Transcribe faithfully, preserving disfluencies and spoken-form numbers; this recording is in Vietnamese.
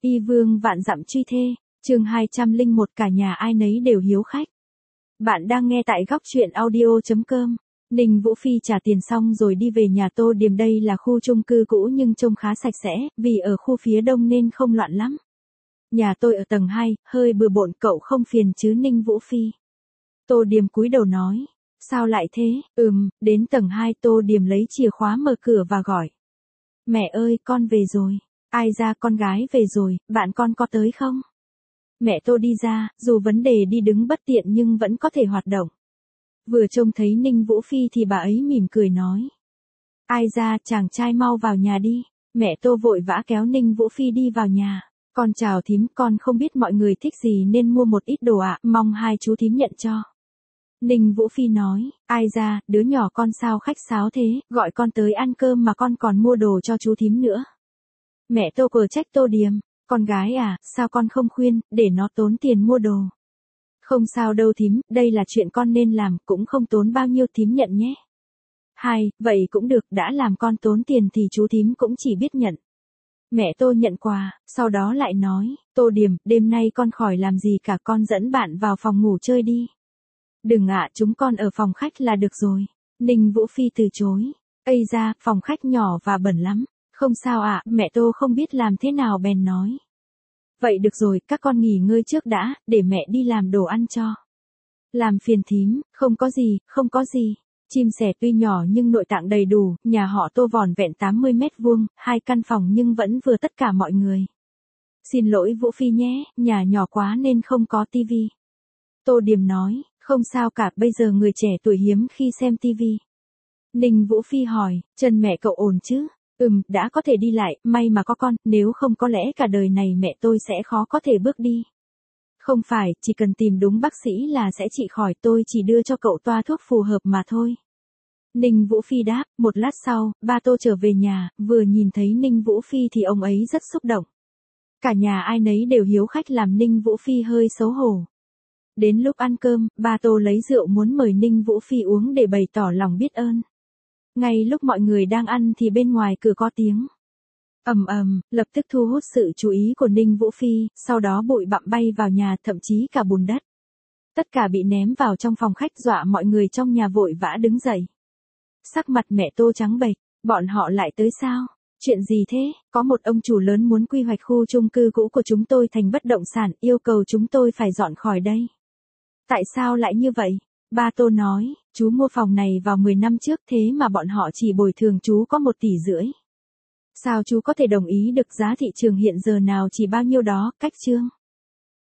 Y vương vạn dặm truy thê, chương hai trăm lẻ một cả nhà ai nấy đều hiếu khách. Bạn đang nghe tại góc truyện audio chấm com. Ninh Vũ Phi trả tiền xong rồi đi về nhà Tô Điềm, đây là khu chung cư cũ nhưng trông khá sạch sẽ, vì ở khu phía đông nên không loạn lắm. Nhà tôi ở tầng hai, hơi bừa bộn, cậu không phiền chứ Ninh Vũ Phi? Tô Điềm cúi đầu nói. Sao lại thế? Ừm, đến tầng hai Tô Điềm lấy chìa khóa mở cửa và gọi. Mẹ ơi, con về rồi. Ai ra, con gái về rồi, bạn con có tới không? Mẹ Tô đi ra, dù vấn đề đi đứng bất tiện nhưng vẫn có thể hoạt động. Vừa trông thấy Ninh Vũ Phi thì bà ấy mỉm cười nói. Ai ra, chàng trai mau vào nhà đi. Mẹ Tô vội vã kéo Ninh Vũ Phi đi vào nhà. Con chào thím, con không biết mọi người thích gì nên mua một ít đồ ạ, mong hai chú thím nhận cho. Ninh Vũ Phi nói, ai ra, đứa nhỏ con sao khách sáo thế, gọi con tới ăn cơm mà con còn mua đồ cho chú thím nữa. Mẹ Tô cờ trách Tô Điềm, con gái à, sao con không khuyên, để nó tốn tiền mua đồ. Không sao đâu thím, đây là chuyện con nên làm, cũng không tốn bao nhiêu, thím nhận nhé. Hai, vậy cũng được, đã làm con tốn tiền thì chú thím cũng chỉ biết nhận. Mẹ Tô nhận quà, sau đó lại nói, Tô Điềm, đêm nay con khỏi làm gì cả, con dẫn bạn vào phòng ngủ chơi đi. Đừng ạ, chúng con ở phòng khách là được rồi. Ninh Vũ Phi từ chối. Ây ra, phòng khách nhỏ và bẩn lắm. Không sao ạ, mẹ Tô không biết làm thế nào bèn nói. Vậy được rồi, các con nghỉ ngơi trước đã, để mẹ đi làm đồ ăn cho. Làm phiền thím, không có gì, không có gì. Chim sẻ tuy nhỏ nhưng nội tạng đầy đủ, nhà họ Tô vỏn vẹn tám mươi mét vuông, hai căn phòng nhưng vẫn vừa tất cả mọi người. Xin lỗi Vũ Phi nhé, nhà nhỏ quá nên không có tivi. Tô Điềm nói. Không sao cả, bây giờ người trẻ tuổi hiếm khi xem tivi. Ninh Vũ Phi hỏi, chân mẹ cậu ổn chứ? Ừm, đã có thể đi lại, may mà có con, nếu không có lẽ cả đời này mẹ tôi sẽ khó có thể bước đi. Không phải, chỉ cần tìm đúng bác sĩ là sẽ trị khỏi, tôi chỉ đưa cho cậu toa thuốc phù hợp mà thôi. Ninh Vũ Phi đáp, một lát sau, ba Tô trở về nhà, vừa nhìn thấy Ninh Vũ Phi thì ông ấy rất xúc động. Cả nhà ai nấy đều hiếu khách làm Ninh Vũ Phi hơi xấu hổ. Đến lúc ăn cơm, ba Tô lấy rượu muốn mời Ninh Vũ Phi uống để bày tỏ lòng biết ơn. Ngay lúc mọi người đang ăn thì bên ngoài cửa có tiếng ầm ầm, lập tức thu hút sự chú ý của Ninh Vũ Phi, sau đó bụi bặm bay vào nhà, thậm chí cả bùn đất. Tất cả bị ném vào trong phòng khách, dọa mọi người trong nhà vội vã đứng dậy. Sắc mặt mẹ Tô trắng bệch, bọn họ lại tới sao? Chuyện gì thế? Có một ông chủ lớn muốn quy hoạch khu chung cư cũ của chúng tôi thành bất động sản, yêu cầu chúng tôi phải dọn khỏi đây. Tại sao lại như vậy? Ba Tô nói, chú mua phòng này vào mười năm trước thế mà bọn họ chỉ bồi thường chú có một tỷ rưỡi. Sao chú có thể đồng ý được, giá thị trường hiện giờ nào chỉ bao nhiêu đó, cách chương.